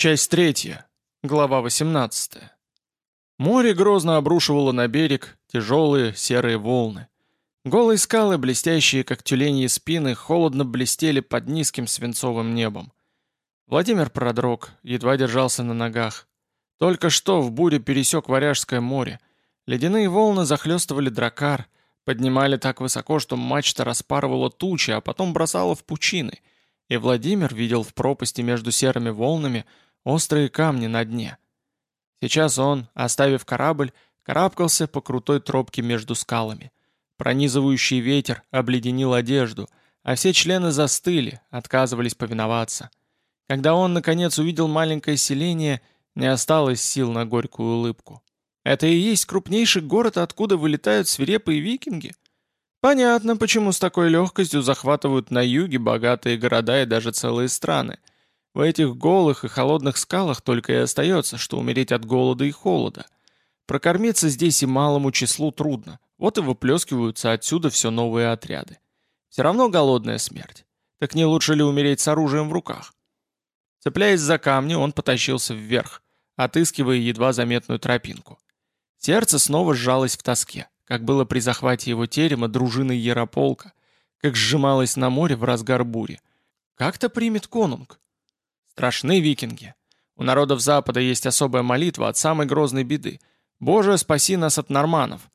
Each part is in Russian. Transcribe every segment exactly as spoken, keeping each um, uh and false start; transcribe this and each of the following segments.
Часть третья. Глава восемнадцатая. Море грозно обрушивало на берег тяжелые серые волны. Голые скалы, блестящие, как тюленьи спины, холодно блестели под низким свинцовым небом. Владимир продрог, едва держался на ногах. Только что в буре пересек Варяжское море. Ледяные волны захлестывали дракар, поднимали так высоко, что мачта распарывала тучи, а потом бросала в пучины. И Владимир видел в пропасти между серыми волнами острые камни на дне. Сейчас он, оставив корабль, карабкался по крутой тропке между скалами. Пронизывающий ветер обледенил одежду, а все члены застыли, отказывались повиноваться. Когда он, наконец, увидел маленькое селение, не осталось сил на горькую улыбку. Это и есть крупнейший город, откуда вылетают свирепые викинги? Понятно, почему с такой легкостью захватывают на юге богатые города и даже целые страны. В этих голых и холодных скалах только и остается, что умереть от голода и холода. Прокормиться здесь и малому числу трудно, вот и выплескиваются отсюда все новые отряды. Все равно голодная смерть. Так не лучше ли умереть с оружием в руках? Цепляясь за камни, он потащился вверх, отыскивая едва заметную тропинку. Сердце снова сжалось в тоске, как было при захвате его терема дружины Ярополка, как сжималось на море в разгар бури. Как-то примет конунг. Страшны викинги. У народов Запада есть особая молитва от самой грозной беды. «Боже, спаси нас от норманов!»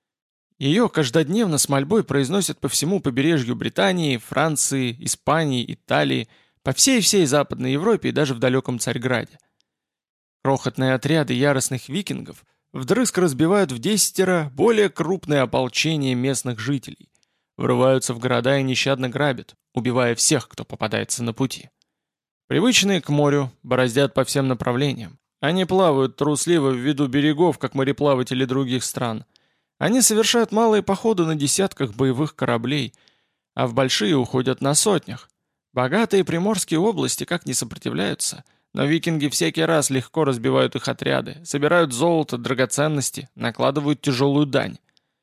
Ее каждодневно с мольбой произносят по всему побережью Британии, Франции, Испании, Италии, по всей-всей Западной Европе и даже в далеком Царьграде. Крохотные отряды яростных викингов вдрызг разбивают в десятеро более крупное ополчение местных жителей, врываются в города и нещадно грабят, убивая всех, кто попадается на пути. Привычные к морю, бороздят по всем направлениям. Они плавают трусливо в виду берегов, как мореплаватели других стран. Они совершают малые походы на десятках боевых кораблей, а в большие уходят на сотнях. Богатые приморские области как не сопротивляются, но викинги всякий раз легко разбивают их отряды, собирают золото, драгоценности, накладывают тяжелую дань.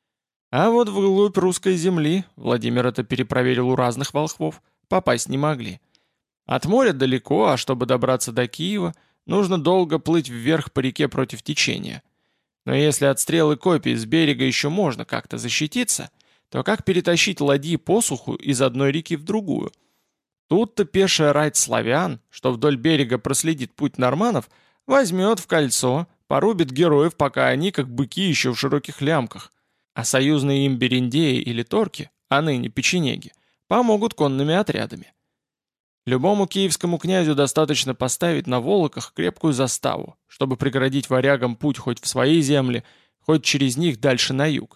А вот вглубь русской земли, Владимир это перепроверил у разных волхвов, попасть не могли. От моря далеко, а чтобы добраться до Киева, нужно долго плыть вверх по реке против течения. Но если от стрел и копий с берега еще можно как-то защититься, то как перетащить ладьи по суху из одной реки в другую? Тут-то пешая рать славян, что вдоль берега проследит путь норманов, возьмет в кольцо, порубит героев, пока они, как быки, еще в широких лямках. А союзные им бериндеи или торки, а ныне печенеги, помогут конными отрядами. Любому киевскому князю достаточно поставить на Волоках крепкую заставу, чтобы преградить варягам путь хоть в свои земли, хоть через них дальше на юг.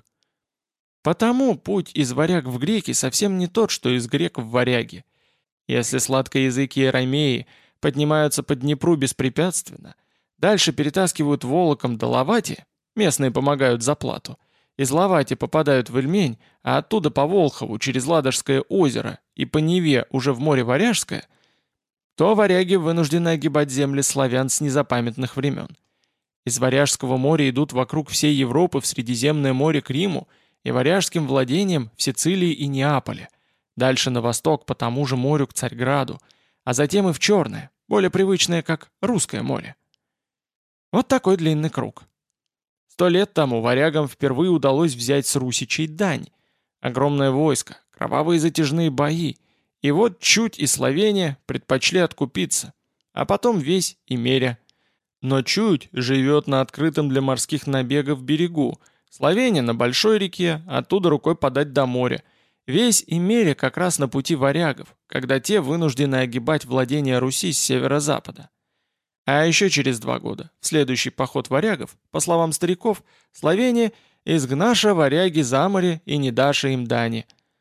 Потому путь из варяг в греки совсем не тот, что из грек в варяги. Если сладкоязыкие ромеи поднимаются по Днепру беспрепятственно, дальше перетаскивают Волоком до Лавати, местные помогают за плату, из Лавати попадают в Ильмень, а оттуда по Волхову через Ладожское озеро и по Неве уже в море Варяжское, то варяги вынуждены огибать земли славян с незапамятных времен. Из Варяжского моря идут вокруг всей Европы в Средиземное море к Риму и варяжским владениям в Сицилии и Неаполе, дальше на восток по тому же морю к Царьграду, а затем и в Черное, более привычное как Русское море. Вот такой длинный круг. Сто лет тому варягам впервые удалось взять с русичей дань. Огромное войско, кровавые затяжные бои. И вот чуть и Словения предпочли откупиться, а потом весь Имеря. Но чуть живет на открытом для морских набегов берегу. Словения на большой реке, оттуда рукой подать до моря. Весь Имеря как раз на пути варягов, когда те вынуждены огибать владения Руси с северо-запада. А еще через два года, в следующий поход варягов, по словам стариков, Словения изгнаша варяги за море и не даша им дани.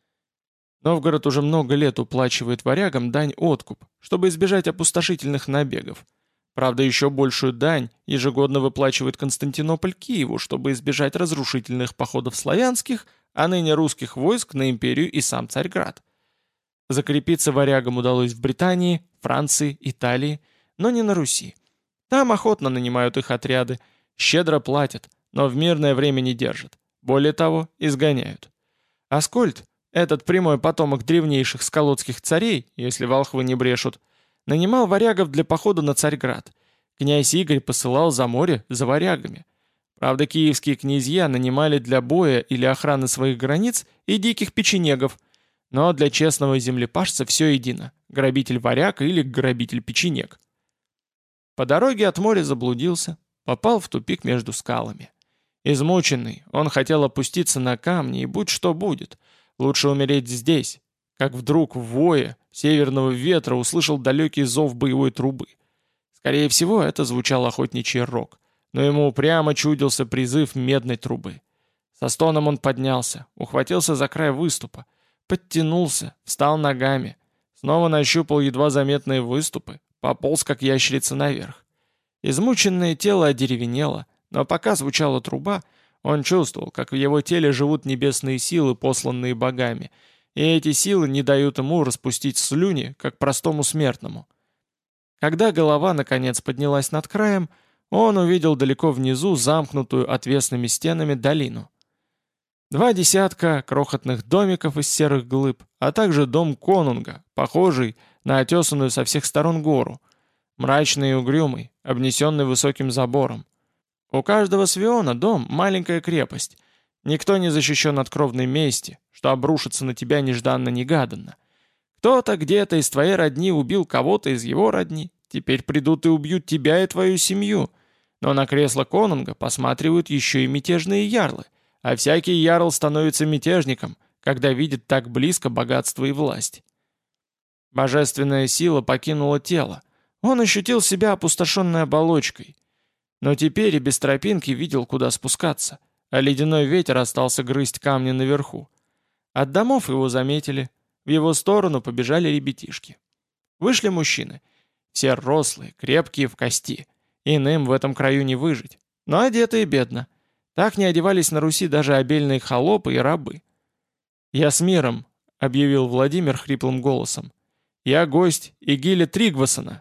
Новгород уже много лет уплачивает варягам дань-откуп, чтобы избежать опустошительных набегов. Правда, еще большую дань ежегодно выплачивает Константинополь Киеву, чтобы избежать разрушительных походов славянских, а ныне русских войск на империю и сам Царьград. Закрепиться варягам удалось в Британии, Франции, Италии, но не на Руси. Там охотно нанимают их отряды, щедро платят, но в мирное время не держат. Более того, изгоняют. Аскольд, этот прямой потомок древнейших скалотских царей, если волхвы не брешут, нанимал варягов для похода на Царьград, Князь Игорь посылал за море за варягами. Правда, киевские князья нанимали для боя или охраны своих границ и диких печенегов, но для честного землепашца все едино – грабитель-варяг или грабитель-печенег. По дороге от моря заблудился, попал в тупик между скалами. Измученный, он хотел опуститься на камни, и будь что будет, лучше умереть здесь, как вдруг в вое северного ветра услышал далекий зов боевой трубы. Скорее всего, это звучал охотничий рог, но ему упрямо чудился призыв медной трубы. Со стоном он поднялся, ухватился за край выступа, подтянулся, встал ногами, снова нащупал едва заметные выступы, пополз как ящерица наверх. Измученное тело одеревенело, но пока звучала труба, он чувствовал, как в его теле живут небесные силы, посланные богами, и эти силы не дают ему распустить слюни, как простому смертному. Когда голова наконец поднялась над краем, он увидел далеко внизу замкнутую отвесными стенами долину. Два десятка крохотных домиков из серых глыб, а также дом конунга, похожий на отесанную со всех сторон гору, мрачный и угрюмый, обнесенный высоким забором. У каждого свиона дом — маленькая крепость. Никто не защищен от кровной мести, что обрушится на тебя нежданно-негаданно. Кто-то где-то из твоей родни убил кого-то из его родни, теперь придут и убьют тебя и твою семью. Но на кресло конунга посматривают еще и мятежные ярлы, а всякий ярл становится мятежником, когда видит так близко богатство и власть. Божественная сила покинула тело. Он ощутил себя опустошенной оболочкой. Но теперь и без тропинки видел, куда спускаться, а ледяной ветер остался грызть камни наверху. От домов его заметили, в его сторону побежали ребятишки. Вышли мужчины, все рослые, крепкие в кости. Иным в этом краю не выжить, но одетые бедно. Так не одевались на Руси даже обельные холопы и рабы. «Я с миром», — объявил Владимир хриплым голосом. «Я гость Игиля Тригвасона».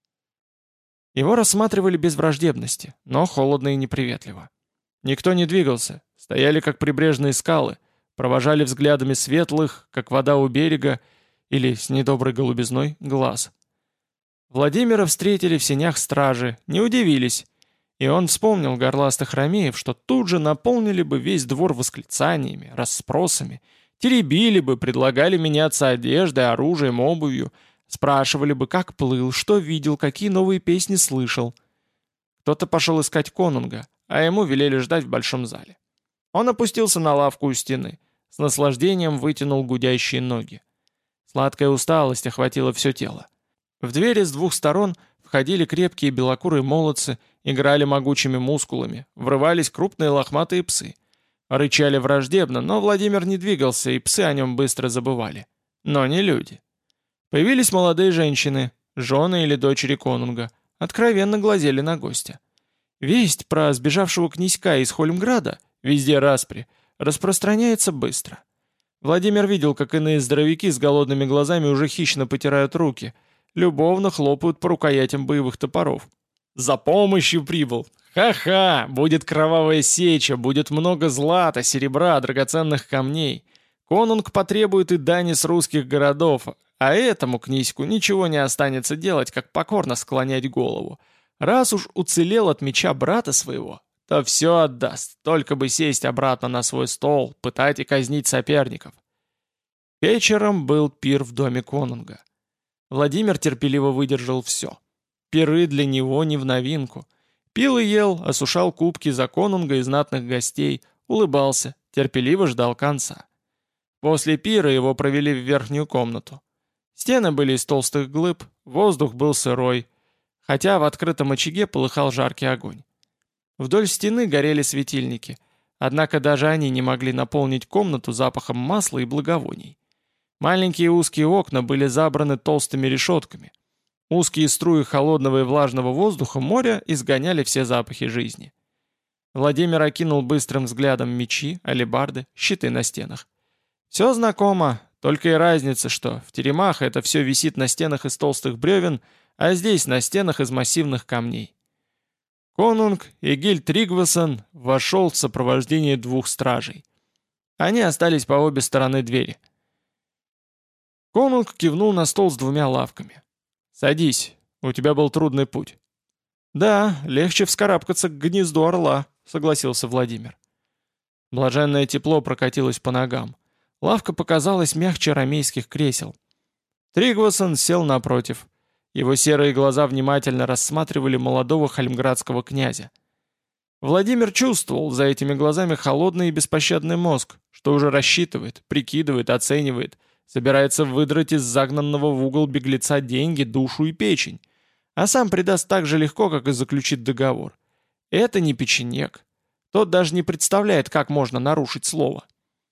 Его рассматривали без враждебности, но холодно и неприветливо. Никто не двигался, стояли как прибрежные скалы, провожали взглядами светлых, как вода у берега, или с недоброй голубизной, глаз. Владимира встретили в сенях стражи, не удивились, и он вспомнил горластых ромеев, что тут же наполнили бы весь двор восклицаниями, расспросами, теребили бы, предлагали меняться одеждой, оружием, обувью, спрашивали бы, как плыл, что видел, какие новые песни слышал. Кто-то пошел искать конунга, а ему велели ждать в большом зале. Он опустился на лавку у стены, с наслаждением вытянул гудящие ноги. Сладкая усталость охватила все тело. В двери с двух сторон входили крепкие белокурые молодцы, играли могучими мускулами, врывались крупные лохматые псы. Рычали враждебно, но Владимир не двигался, и псы о нем быстро забывали. Но не люди. Появились молодые женщины, жены или дочери конунга, откровенно глазели на гостя. Весть про сбежавшего князька из Хольмграда, везде распри, распространяется быстро. Владимир видел, как иные здоровяки с голодными глазами уже хищно потирают руки, любовно хлопают по рукоятям боевых топоров. «За помощью прибыл! Ха-ха! Будет кровавая сеча, будет много злата, серебра, драгоценных камней. Конунг потребует и дани с русских городов, а этому князьку ничего не останется делать, как покорно склонять голову. Раз уж уцелел от меча брата своего, то все отдаст, только бы сесть обратно на свой стол, пытать и казнить соперников». Вечером был пир в доме конунга. Владимир терпеливо выдержал все. Пиры для него не в новинку. Пил и ел, осушал кубки за конунга и знатных гостей, улыбался, терпеливо ждал конца. После пира его провели в верхнюю комнату. Стены были из толстых глыб, воздух был сырой, хотя в открытом очаге полыхал жаркий огонь. Вдоль стены горели светильники, однако даже они не могли наполнить комнату запахом масла и благовоний. Маленькие узкие окна были забраны толстыми решетками. Узкие струи холодного и влажного воздуха моря изгоняли все запахи жизни. Владимир окинул быстрым взглядом мечи, алебарды, щиты на стенах. Все знакомо, только и разница, что в теремах это все висит на стенах из толстых бревен, а здесь на стенах из массивных камней. Конунг Игиль Тригвасон вошел в сопровождении двух стражей. Они остались по обе стороны двери. Конунг кивнул на стол с двумя лавками. «Садись, у тебя был трудный путь». «Да, легче вскарабкаться к гнезду орла», — согласился Владимир. Блаженное тепло прокатилось по ногам. Лавка показалась мягче ромейских кресел. Тригвасон сел напротив. Его серые глаза внимательно рассматривали молодого хальмградского князя. Владимир чувствовал за этими глазами холодный и беспощадный мозг, что уже рассчитывает, прикидывает, оценивает, собирается выдрать из загнанного в угол беглеца деньги, душу и печень, а сам предаст так же легко, как и заключит договор. Это не печенек. Тот даже не представляет, как можно нарушить слово.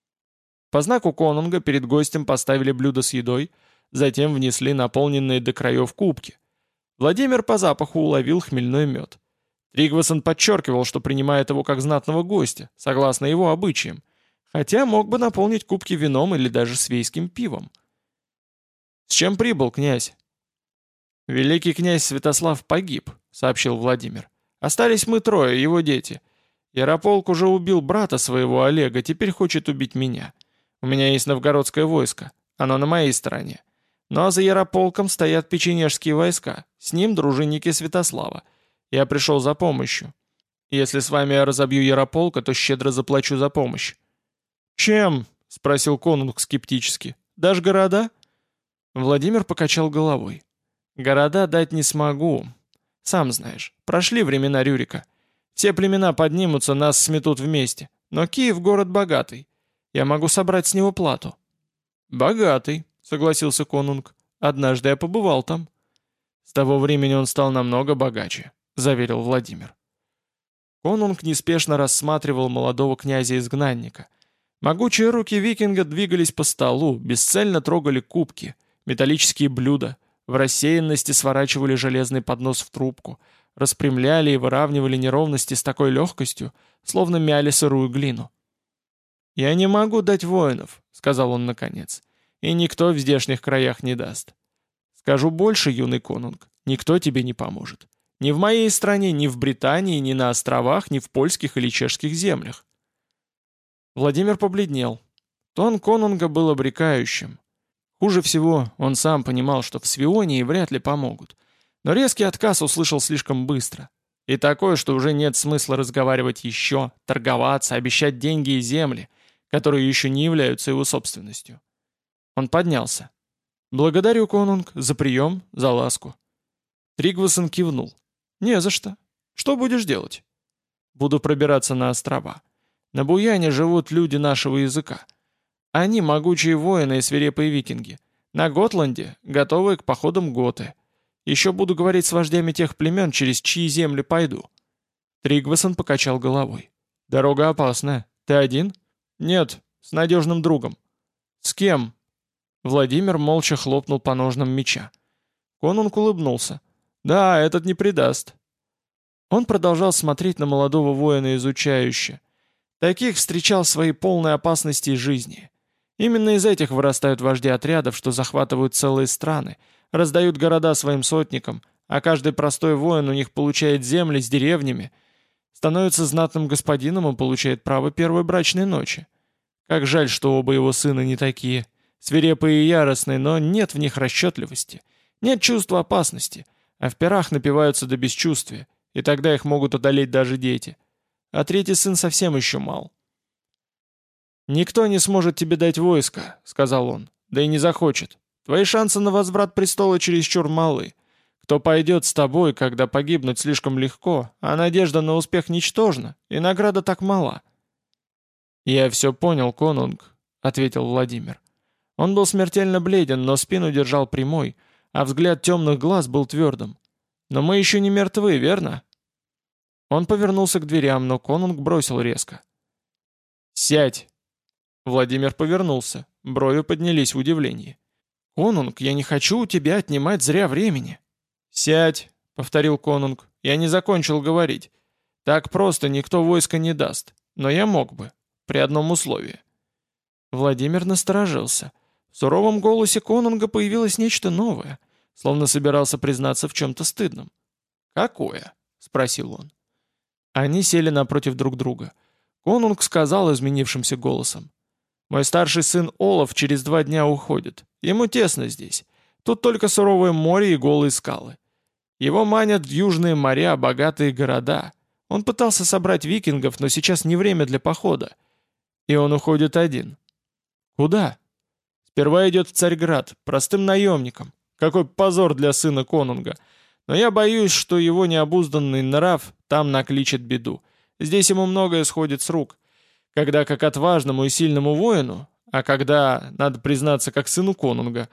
По знаку конунга перед гостем поставили блюдо с едой, затем внесли наполненные до краев кубки. Владимир по запаху уловил хмельной мед. Тригвасон подчеркивал, что принимает его как знатного гостя, согласно его обычаям, хотя мог бы наполнить кубки вином или даже свейским пивом. «С чем прибыл князь?» «Великий князь Святослав погиб», — сообщил Владимир. «Остались мы трое, его дети. Ярополк уже убил брата своего Олега, теперь хочет убить меня. У меня есть новгородское войско, оно на моей стороне. Но за Ярополком стоят печенежские войска, с ним дружинники Святослава. Я пришел за помощью. Если с вами я разобью Ярополка, то щедро заплачу за помощь». «Чем?» — спросил конунг скептически. «Дашь города?» Владимир покачал головой. «Города дать не смогу. Сам знаешь, прошли времена Рюрика. Все племена поднимутся, нас сметут вместе. Но Киев — город богатый. Я могу собрать с него плату». «Богатый», — согласился конунг. «Однажды я побывал там». «С того времени он стал намного богаче», — заверил Владимир. Конунг неспешно рассматривал молодого князя-изгнанника. Могучие руки викинга двигались по столу, бесцельно трогали кубки, металлические блюда, в рассеянности сворачивали железный поднос в трубку, распрямляли и выравнивали неровности с такой легкостью, словно мяли сырую глину. «Я не могу дать воинов», — сказал он наконец, — «и никто в здешних краях не даст. Скажу больше, юный конунг, никто тебе не поможет. Ни в моей стране, ни в Британии, ни на островах, ни в польских или чешских землях». Владимир побледнел. Тон конунга был обрекающим. Хуже всего, он сам понимал, что в Свионии вряд ли помогут. Но резкий отказ услышал слишком быстро. И такое, что уже нет смысла разговаривать еще, торговаться, обещать деньги и земли, которые еще не являются его собственностью. Он поднялся. «Благодарю, конунг, за прием, за ласку». Тригвасон кивнул. «Не за что. Что будешь делать?» «Буду пробираться на острова. На Буяне живут люди нашего языка. Они могучие воины и свирепые викинги. На Готланде готовые к походам готы. Еще буду говорить с вождями тех племен, через чьи земли пойду». Тригвасон покачал головой. «Дорога опасная. Ты один?» «Нет, с надежным другом». «С кем?» Владимир молча хлопнул по ножнам меча. Конунг улыбнулся. «Да, этот не предаст». Он продолжал смотреть на молодого воина изучающе. Таких встречал в своей полной опасности жизни. Именно из этих вырастают вожди отрядов, что захватывают целые страны, раздают города своим сотникам, а каждый простой воин у них получает земли с деревнями, становится знатным господином и получает право первой брачной ночи. Как жаль, что оба его сына не такие. Свирепые и яростные, но нет в них расчетливости. Нет чувства опасности, а в пирах напиваются до бесчувствия, и тогда их могут одолеть даже дети. А третий сын совсем еще мал. «Никто не сможет тебе дать войско», — сказал он, — «да и не захочет. Твои шансы на возврат престола чересчур малы. Кто пойдет с тобой, когда погибнуть слишком легко, а надежда на успех ничтожна, и награда так мала». «Я все понял, конунг», — ответил Владимир. Он был смертельно бледен, но спину держал прямой, а взгляд темных глаз был твердым. «Но мы еще не мертвы, верно?» Он повернулся к дверям, но конунг бросил резко. «Сядь!» Владимир повернулся, брови поднялись в удивлении. «Конунг, я не хочу у тебя отнимать зря времени». «Сядь!» — повторил конунг. «Я не закончил говорить. Так просто никто войска не даст, но я мог бы, при одном условии». Владимир насторожился. В суровом голосе конунга появилось нечто новое, словно собирался признаться в чем-то стыдном. «Какое?» — спросил он. Они сели напротив друг друга. Конунг сказал изменившимся голосом. «Мой старший сын Олаф через два дня уходит. Ему тесно здесь. Тут только суровое море и голые скалы. Его манят в южные моря, богатые города. Он пытался собрать викингов, но сейчас не время для похода. И он уходит один. Куда? Сперва идет в Царьград, простым наемником. Какой позор для сына конунга. Но я боюсь, что его необузданный нрав там накличет беду. Здесь ему многое сходит с рук. Когда как отважному и сильному воину, а когда, надо признаться, как сыну конунга.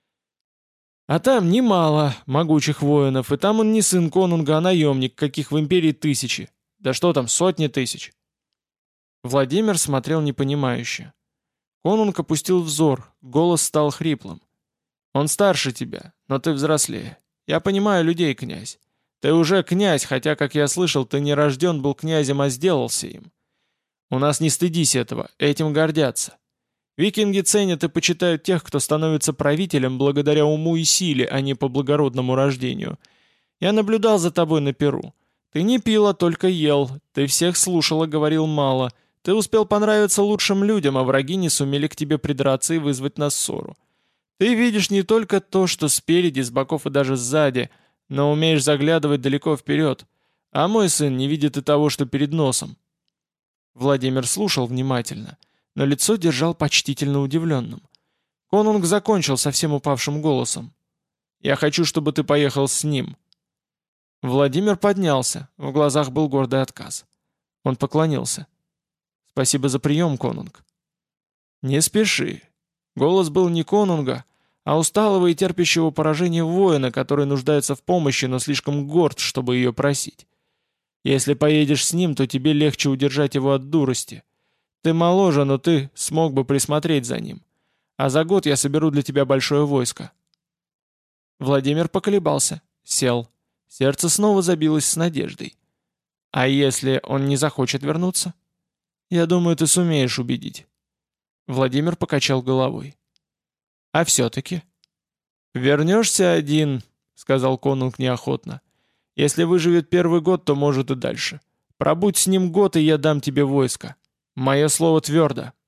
А там немало могучих воинов, и там он не сын конунга, а наемник, каких в империи тысячи. Да что там, сотни тысяч. Владимир смотрел непонимающе. Конунг опустил взор, голос стал хриплым. «Он старше тебя, но ты взрослее. Я понимаю людей, князь. Ты уже князь, хотя, как я слышал, ты не рожден был князем, а сделался им. У нас не стыдись этого, этим гордятся. Викинги ценят и почитают тех, кто становится правителем благодаря уму и силе, а не по благородному рождению. Я наблюдал за тобой на Перу. Ты не пил, а только ел. Ты всех слушал, а говорил мало. Ты успел понравиться лучшим людям, а враги не сумели к тебе придраться и вызвать нас ссору. Ты видишь не только то, что спереди, с боков и даже сзади, но умеешь заглядывать далеко вперед. А мой сын не видит и того, что перед носом». Владимир слушал внимательно, но лицо держал почтительно удивленным. Конунг закончил совсем упавшим голосом. «Я хочу, чтобы ты поехал с ним». Владимир поднялся, в глазах был гордый отказ. Он поклонился. «Спасибо за прием, конунг». «Не спеши». Голос был не конунга, а усталого и терпящего поражения воина, который нуждается в помощи, но слишком горд, чтобы ее просить. «Если поедешь с ним, то тебе легче удержать его от дурости. Ты моложе, но ты смог бы присмотреть за ним. А за год я соберу для тебя большое войско». Владимир поколебался, сел. Сердце снова забилось с надеждой. «А если он не захочет вернуться?» «Я думаю, ты сумеешь убедить». Владимир покачал головой. «А все-таки?» «Вернешься один», — сказал конунг неохотно. «Если выживет первый год, то может и дальше. Пробудь с ним год, и я дам тебе войско. Мое слово твердо».